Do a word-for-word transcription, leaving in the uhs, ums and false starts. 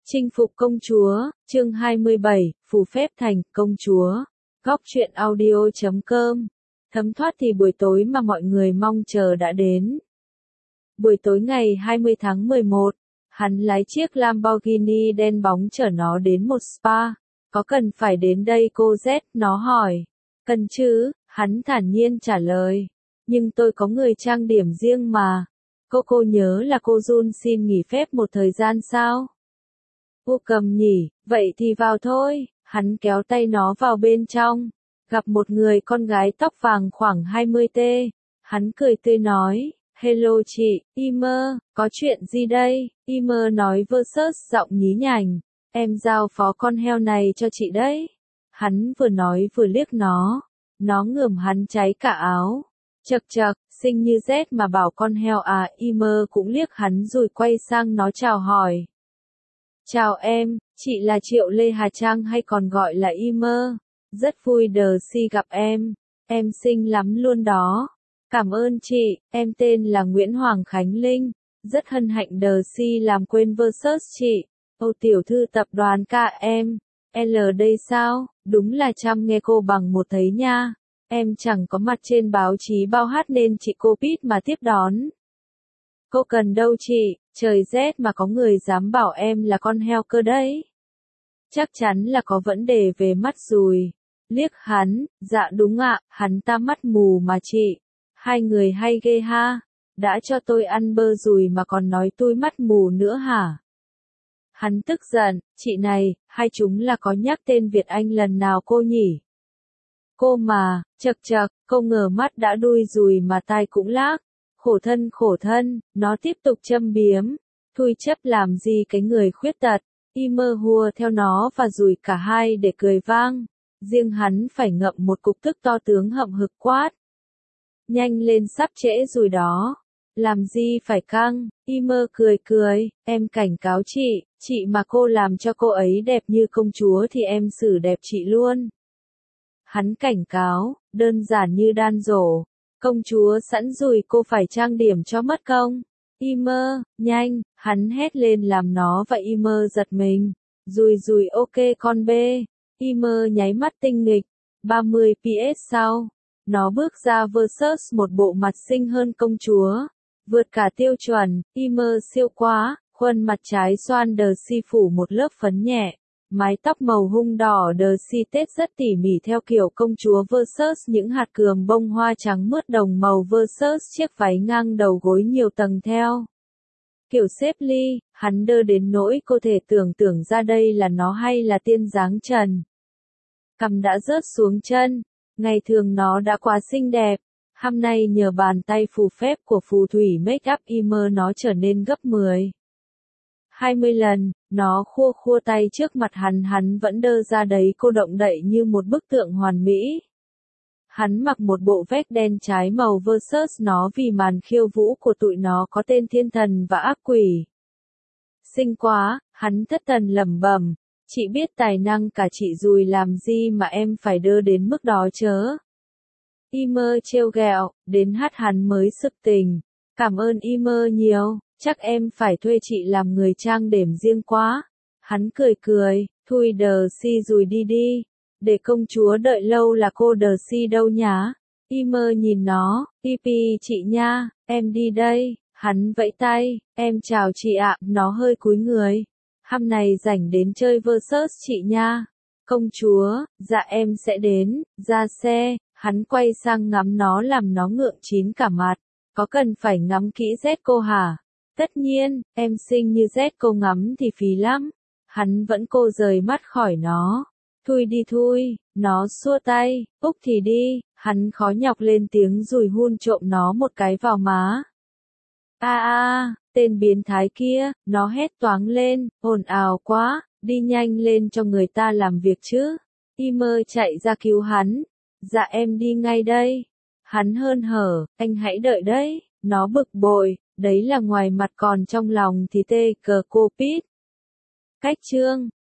Chinh phục công chúa, chương hai mươi bảy, phù phép thành công chúa. Góc truyện audio chấm com. Thấm thoát thì buổi tối mà mọi người mong chờ đã đến. Buổi tối ngày hai mươi tháng mười một, hắn lái chiếc Lamborghini đen bóng chở nó đến một spa. Có cần phải đến đây cô Z? Nó hỏi. Cần chứ, hắn thản nhiên trả lời. Nhưng tôi có người trang điểm riêng mà. Cô cô nhớ là cô Jun xin nghỉ phép một thời gian sao? Cô cầm nhỉ, vậy thì vào thôi. Hắn kéo tay nó vào bên trong. Gặp một người con gái tóc vàng khoảng hai mươi tuổi. Hắn cười tươi nói. Hello chị, Imer, có chuyện gì đây? Imer nói versus giọng nhí nhảnh. Em giao phó con heo này cho chị đấy. Hắn vừa nói vừa liếc nó. Nó ngườm hắn cháy cả áo. Chật chật, xinh như rét mà bảo con heo à. Imer cũng liếc hắn rồi quay sang nó chào hỏi. Chào em, chị là Triệu Lê Hà Trang hay còn gọi là Imer. Rất vui đờ si gặp em. Em xinh lắm luôn đó. Cảm ơn chị, em tên là Nguyễn Hoàng Khánh Linh. Rất hân hạnh đờ si làm quên versus chị. Âu tiểu thư tập đoàn ca em. L đây sao? Đúng là chăm nghe cô bằng một thấy nha. Em chẳng có mặt trên báo chí bao hát nên chị cô Pít mà tiếp đón. Cô cần đâu chị, trời rét mà có người dám bảo em là con heo cơ đấy. Chắc chắn là có vấn đề về mắt rồi. Liếc hắn, dạ đúng ạ, hắn ta mắt mù mà chị. Hai người hay ghê ha. Đã cho tôi ăn bơ rồi mà còn nói tôi mắt mù nữa hả? Hắn tức giận, chị này, hai chúng là có nhắc tên Việt Anh lần nào cô nhỉ? Cô mà, chật chật, cô ngờ mắt đã đuôi rồi mà tai cũng lác. Khổ thân khổ thân, nó tiếp tục châm biếm. Thui chấp làm gì cái người khuyết tật. Imer hùa theo nó và rủi cả hai để cười vang. Riêng hắn phải ngậm một cục tức to tướng hậm hực quát. Nhanh lên sắp trễ rồi đó. Làm gì phải căng, Imer cười cười, em cảnh cáo chị, chị mà cô làm cho cô ấy đẹp như công chúa thì em xử đẹp chị luôn. Hắn cảnh cáo, đơn giản như đan rổ. Công chúa sẵn rồi cô phải trang điểm cho mất công. Imer, nhanh, hắn hét lên làm nó và Imer giật mình. Rùi rùi ok con bê. Imer nháy mắt tinh nghịch. ba mươi pê ét sau. Nó bước ra versus một bộ mặt xinh hơn công chúa. Vượt cả tiêu chuẩn, Imer siêu quá, khuôn mặt trái xoan đờ si phủ một lớp phấn nhẹ. Mái tóc màu hung đỏ đờ si tết rất tỉ mỉ theo kiểu công chúa versus những hạt cườm bông hoa trắng mướt đồng màu versus chiếc váy ngang đầu gối nhiều tầng theo. Kiểu xếp ly, hắn đơ đến nỗi cô thể tưởng tượng ra đây là nó hay là tiên dáng trần. Cằm đã rớt xuống chân, ngày thường nó đã quá xinh đẹp. Hôm nay nhờ bàn tay phù phép của phù thủy make up Imer nó trở nên gấp mười. hai mươi lần, nó khua khua tay trước mặt hắn hắn vẫn đơ ra đấy cô động đậy như một bức tượng hoàn mỹ. Hắn mặc một bộ vest đen trái màu versus nó vì màn khiêu vũ của tụi nó có tên thiên thần và ác quỷ. Xinh quá, hắn thất thần lẩm bẩm, chị biết tài năng cả chị dùi làm gì mà em phải đơ đến mức đó chớ. Imer trêu ghẹo, đến hát hắn mới sực tình. Cảm ơn Imer nhiều. Chắc em phải thuê chị làm người trang điểm riêng quá. Hắn cười cười, thui đờ si rồi đi đi. Để công chúa đợi lâu là cô đờ si đâu nhá. Imer nhìn nó, pi pi chị nha, em đi đây. Hắn vẫy tay, em chào chị ạ, nó hơi cúi người. Hôm này rảnh đến chơi versus chị nha. Công chúa, dạ em sẽ đến, ra xe. Hắn quay sang ngắm nó làm nó ngượng chín cả mặt. Có cần phải ngắm kỹ Z cô hả? Tất nhiên, em xinh như Z cô ngắm thì phí lắm. Hắn vẫn cô rời mắt khỏi nó. Thui đi thui, nó xua tay, úc thì đi, hắn khó nhọc lên tiếng rồi hun trộm nó một cái vào má. A a, tên biến thái kia, nó hét toáng lên, ồn ào quá, đi nhanh lên cho người ta làm việc chứ. Imer chạy ra cứu hắn. Dạ em đi ngay đây. Hắn hớn hở, anh hãy đợi đấy, nó bực bội. Đấy là ngoài mặt còn trong lòng thì tê cờ cô Pít. Cách chương